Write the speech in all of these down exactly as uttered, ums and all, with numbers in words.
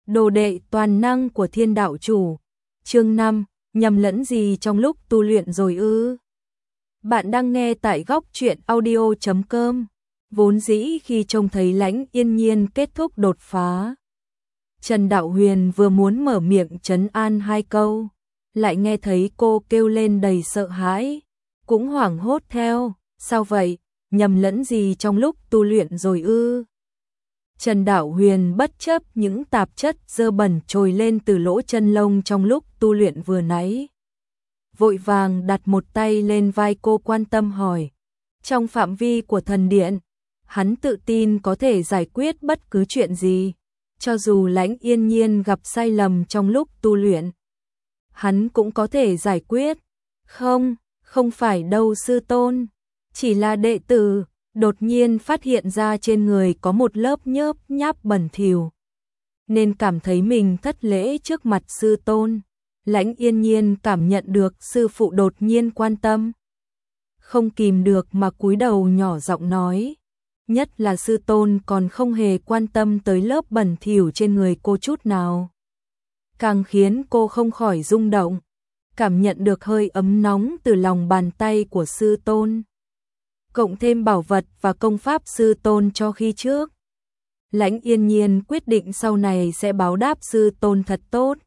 Đồ đệ toàn năng của Thiên đạo chủ. Chương năm, nhầm lẫn gì trong lúc tu luyện rồi ư? Bạn đang nghe tại góc truyện audio chấm com. Vốn dĩ khi trông thấy Lãnh Yên Nhiên kết thúc đột phá, Trần Đạo Huyền vừa muốn mở miệng trấn an hai câu, lại nghe thấy cô kêu lên đầy sợ hãi, cũng hoảng hốt theo. Sao vậy? Nhầm lẫn gì trong lúc tu luyện rồi ư? Trần Đạo Huyền bất chấp những tạp chất dơ bẩn trồi lên từ lỗ chân lông trong lúc tu luyện vừa nãy, vội vàng đặt một tay lên vai cô quan tâm hỏi. Trong phạm vi của thần điện, hắn tự tin có thể giải quyết bất cứ chuyện gì, cho dù Lãnh Yên Nhiên gặp sai lầm trong lúc tu luyện, hắn cũng có thể giải quyết. Không, không phải đâu sư tôn, chỉ là đệ tử đột nhiên phát hiện ra trên người có một lớp nhớp nháp bẩn thỉu, nên cảm thấy mình thất lễ trước mặt sư tôn. Lãnh Yên Nhiên cảm nhận được sư phụ đột nhiên quan tâm, không kìm được mà cúi đầu nhỏ giọng nói, nhất là sư tôn còn không hề quan tâm tới lớp bẩn thỉu trên người cô chút nào, càng khiến cô không khỏi rung động, cảm nhận được hơi ấm nóng từ lòng bàn tay của sư tôn, cộng thêm bảo vật và công pháp sư tôn cho khi trước. Lãnh Yên Nhiên quyết định sau này sẽ báo đáp sư tôn thật tốt.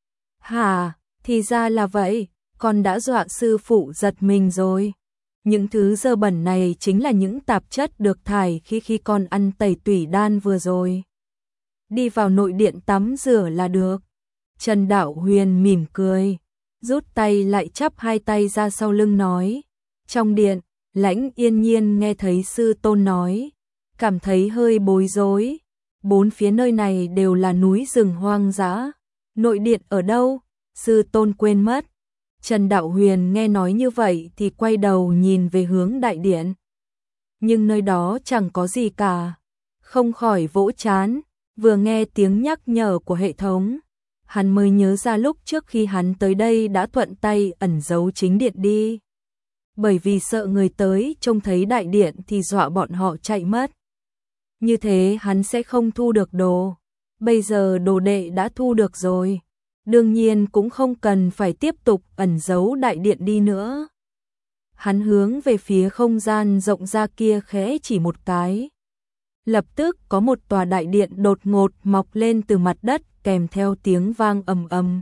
Hả, thì ra là vậy, con đã dọa sư phụ giật mình rồi. Những thứ dơ bẩn này chính là những tạp chất được thải khi khi con ăn tẩy tủy đan vừa rồi. Đi vào nội điện tắm rửa là được. Trần Đạo Huyền mỉm cười, rút tay lại chắp hai tay ra sau lưng nói. Trong điện, Lãnh Yên Nhiên nghe thấy sư tôn nói, cảm thấy hơi bối rối. Bốn phía nơi này đều là núi rừng hoang dã, nội điện ở đâu? Sư tôn quên mất. Trần Đạo Huyền nghe nói như vậy thì quay đầu nhìn về hướng đại điện, nhưng nơi đó chẳng có gì cả, không khỏi vỗ trán. Vừa nghe tiếng nhắc nhở của hệ thống, hắn mới nhớ ra lúc trước khi hắn tới đây đã thuận tay ẩn giấu chính điện đi, bởi vì sợ người tới trông thấy đại điện thì dọa bọn họ chạy mất. Như thế hắn sẽ không thu được đồ. Bây giờ đồ đệ đã thu được rồi, đương nhiên cũng không cần phải tiếp tục ẩn giấu đại điện đi nữa. Hắn hướng về phía không gian rộng ra kia khẽ chỉ một cái. Lập tức có một tòa đại điện đột ngột mọc lên từ mặt đất kèm theo tiếng vang ầm ầm.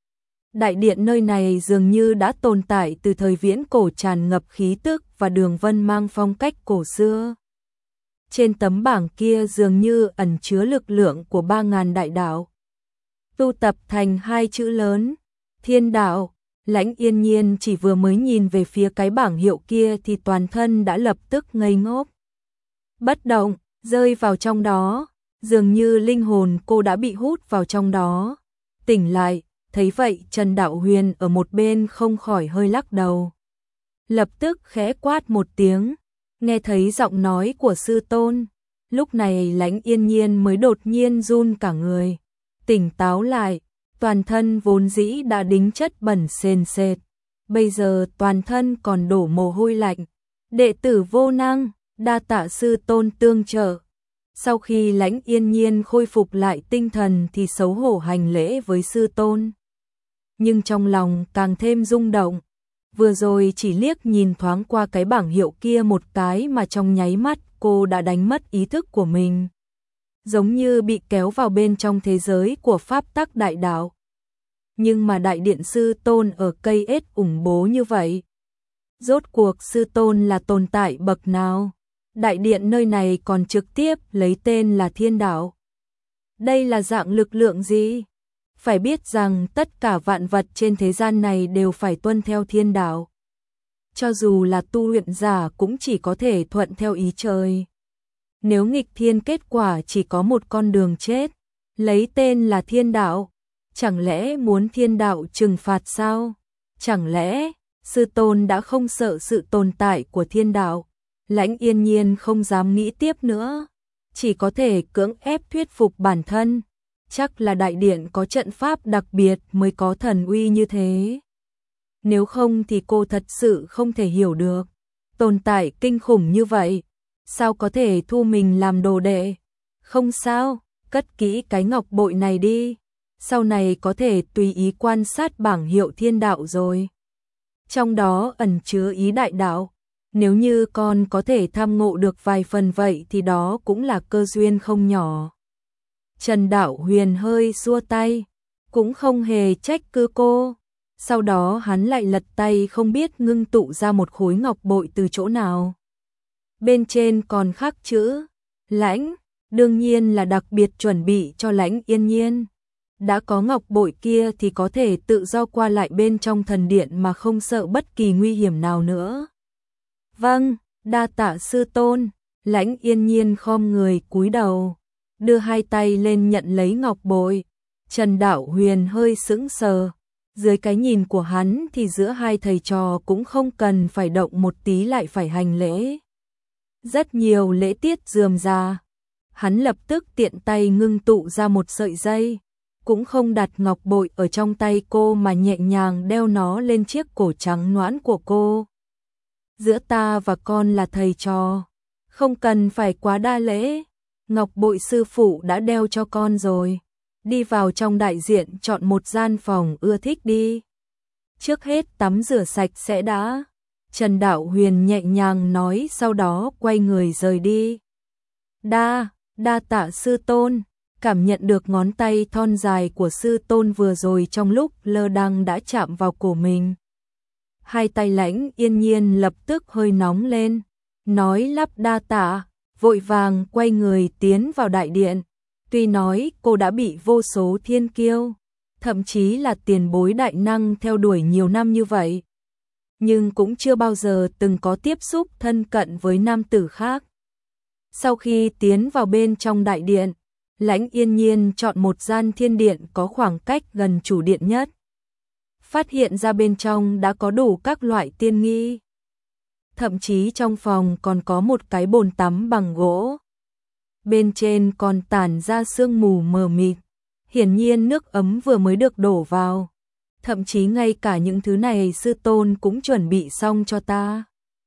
Đại điện nơi này dường như đã tồn tại từ thời viễn cổ, tràn ngập khí tức và đường vân mang phong cách cổ xưa. Trên tấm bảng kia dường như ẩn chứa lực lượng của ba ngàn đại đạo, tu tập thành hai chữ lớn, Thiên đạo. Lãnh Yên Nhiên chỉ vừa mới nhìn về phía cái bảng hiệu kia thì toàn thân đã lập tức ngây ngốc, bất động, rơi vào trong đó, dường như linh hồn cô đã bị hút vào trong đó. Tỉnh lại, thấy vậy Trần Đạo Huyền ở một bên không khỏi hơi lắc đầu, lập tức khẽ quát một tiếng. Nghe thấy giọng nói của sư tôn, lúc này Lãnh Yên Nhiên mới đột nhiên run cả người, tỉnh táo lại, toàn thân vốn dĩ đã đính chất bẩn sền sệt, bây giờ toàn thân còn đổ mồ hôi lạnh. Đệ tử vô năng, đa tạ sư tôn tương trợ. Sau khi Lãnh Yên Nhiên khôi phục lại tinh thần thì xấu hổ hành lễ với sư tôn, nhưng trong lòng càng thêm rung động. Vừa rồi chỉ liếc nhìn thoáng qua cái bảng hiệu kia một cái mà trong nháy mắt cô đã đánh mất ý thức của mình, giống như bị kéo vào bên trong thế giới của pháp tắc đại đạo. Nhưng mà đại điện sư tôn ở cây ết ủng bố như vậy, rốt cuộc sư tôn là tồn tại bậc nào? Đại điện nơi này còn trực tiếp lấy tên là Thiên đạo. Đây là dạng lực lượng gì? Phải biết rằng tất cả vạn vật trên thế gian này đều phải tuân theo thiên đạo. Cho dù là tu luyện giả cũng chỉ có thể thuận theo ý trời. Nếu nghịch thiên kết quả chỉ có một con đường chết, lấy tên là thiên đạo. Chẳng lẽ muốn thiên đạo trừng phạt sao? Chẳng lẽ sư tôn đã không sợ sự tồn tại của thiên đạo? Lãnh Yên Nhiên không dám nghĩ tiếp nữa, chỉ có thể cưỡng ép thuyết phục bản thân. Chắc là đại điện có trận pháp đặc biệt mới có thần uy như thế. Nếu không thì cô thật sự không thể hiểu được. Tồn tại kinh khủng như vậy, sao có thể thu mình làm đồ đệ? Không sao, cất kỹ cái ngọc bội này đi, sau này có thể tùy ý quan sát bảng hiệu thiên đạo rồi. Trong đó ẩn chứa ý đại đạo, nếu như con có thể tham ngộ được vài phần vậy thì đó cũng là cơ duyên không nhỏ. Trần Đạo Huyền hơi xua tay, cũng không hề trách cứ cô. Sau đó hắn lại lật tay không biết ngưng tụ ra một khối ngọc bội từ chỗ nào. Bên trên còn khắc chữ Lãnh, đương nhiên là đặc biệt chuẩn bị cho Lãnh Yên Nhiên. Đã có ngọc bội kia thì có thể tự do qua lại bên trong thần điện mà không sợ bất kỳ nguy hiểm nào nữa. Vâng, đa tạ sư tôn. Lãnh Yên Nhiên khom người cúi đầu, đưa hai tay lên nhận lấy ngọc bội. Trần Đạo Huyền hơi sững sờ. Dưới cái nhìn của hắn thì giữa hai thầy trò cũng không cần phải động một tí lại phải hành lễ. Rất nhiều lễ tiết rườm rà. Hắn lập tức tiện tay ngưng tụ ra một sợi dây, cũng không đặt ngọc bội ở trong tay cô mà nhẹ nhàng đeo nó lên chiếc cổ trắng nõn của cô. Giữa ta và con là thầy trò, không cần phải quá đa lễ. Ngọc bội sư phụ đã đeo cho con rồi. Đi vào trong đại diện chọn một gian phòng ưa thích đi. Trước hết tắm rửa sạch sẽ đã. Trần Đạo Huyền nhẹ nhàng nói, sau đó quay người rời đi. Đa, đa tạ sư tôn. Cảm nhận được ngón tay thon dài của sư tôn vừa rồi trong lúc lơ đãng đã chạm vào cổ mình. Hai tay Lãnh Yên Nhiên lập tức hơi nóng lên, nói lắp đa tạ, vội vàng quay người tiến vào đại điện. Tuy nói cô đã bị vô số thiên kiêu, thậm chí là tiền bối đại năng theo đuổi nhiều năm như vậy, nhưng cũng chưa bao giờ từng có tiếp xúc thân cận với nam tử khác. Sau khi tiến vào bên trong đại điện, Lãnh Yên Nhiên chọn một gian thiên điện có khoảng cách gần chủ điện nhất. Phát hiện ra bên trong đã có đủ các loại tiên nghi. Thậm chí trong phòng còn có một cái bồn tắm bằng gỗ. Bên trên còn tản ra sương mù mờ mịt. Hiển nhiên nước ấm vừa mới được đổ vào. Thậm chí ngay cả những thứ này sư tôn cũng chuẩn bị xong cho ta.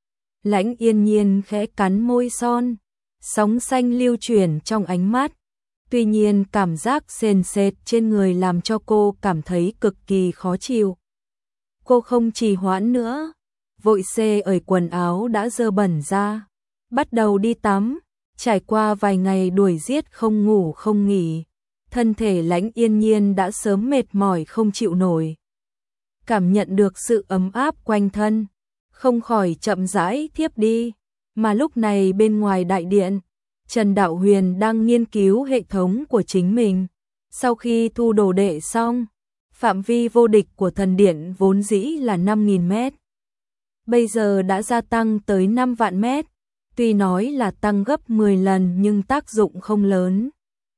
Lãnh Yên Nhiên khẽ cắn môi son, sóng xanh lưu chuyển trong ánh mắt. Tuy nhiên cảm giác sền sệt trên người làm cho cô cảm thấy cực kỳ khó chịu. Cô không trì hoãn nữa, vội xê ởi quần áo đã dơ bẩn ra, bắt đầu đi tắm. Trải qua vài ngày đuổi giết không ngủ không nghỉ, thân thể Lãnh Yên Nhiên đã sớm mệt mỏi không chịu nổi. Cảm nhận được sự ấm áp quanh thân, không khỏi chậm rãi thiếp đi. Mà lúc này bên ngoài đại điện, Trần Đạo Huyền đang nghiên cứu hệ thống của chính mình. Sau khi thu đồ đệ xong, phạm vi vô địch của thần điện vốn dĩ là năm nghìn mét. Bây giờ đã gia tăng tới năm vạn mét. Tuy nói là tăng gấp mười lần nhưng tác dụng không lớn.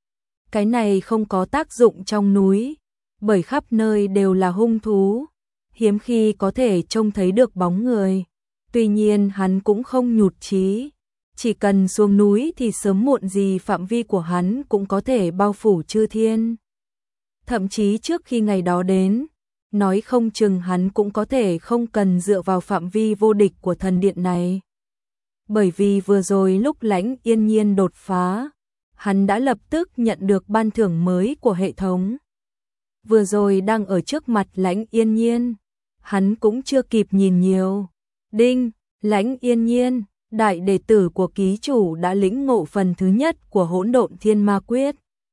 Cái này không có tác dụng trong núi, bởi khắp nơi đều là hung thú, hiếm khi có thể trông thấy được bóng người. Tuy nhiên hắn cũng không nhụt chí, chỉ cần xuống núi thì sớm muộn gì phạm vi của hắn cũng có thể bao phủ chư thiên. Thậm chí trước khi ngày đó đến, nói không chừng hắn cũng có thể không cần dựa vào phạm vi vô địch của thần điện này. Bởi vì vừa rồi lúc Lãnh Yên Nhiên đột phá, hắn đã lập tức nhận được ban thưởng mới của hệ thống. Vừa rồi đang ở trước mặt Lãnh Yên Nhiên, hắn cũng chưa kịp nhìn nhiều. Đinh, Lãnh Yên Nhiên, đại đệ tử của ký chủ đã lĩnh ngộ phần thứ nhất của Hỗn Độn Thiên Ma Quyết.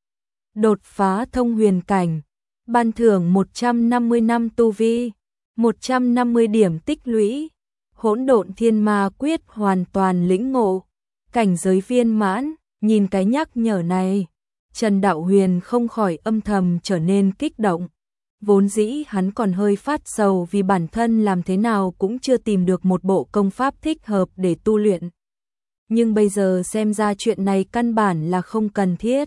Đột phá thông huyền cảnh, ban thưởng một trăm năm mươi năm tu vi, một trăm năm mươi điểm tích lũy. Hỗn Độn Thiên Ma Quyết hoàn toàn lĩnh ngộ, cảnh giới viên mãn. Nhìn cái nhắc nhở này, Trần Đạo Huyền không khỏi âm thầm trở nên kích động. Vốn dĩ hắn còn hơi phát sầu vì bản thân làm thế nào cũng chưa tìm được một bộ công pháp thích hợp để tu luyện. Nhưng bây giờ xem ra chuyện này căn bản là không cần thiết.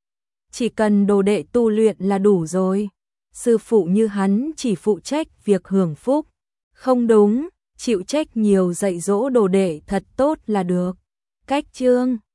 Chỉ cần đồ đệ tu luyện là đủ rồi. Sư phụ như hắn chỉ phụ trách việc hưởng phúc. Không đúng, chịu trách nhiều dạy dỗ đồ đệ thật tốt là được. Cách chương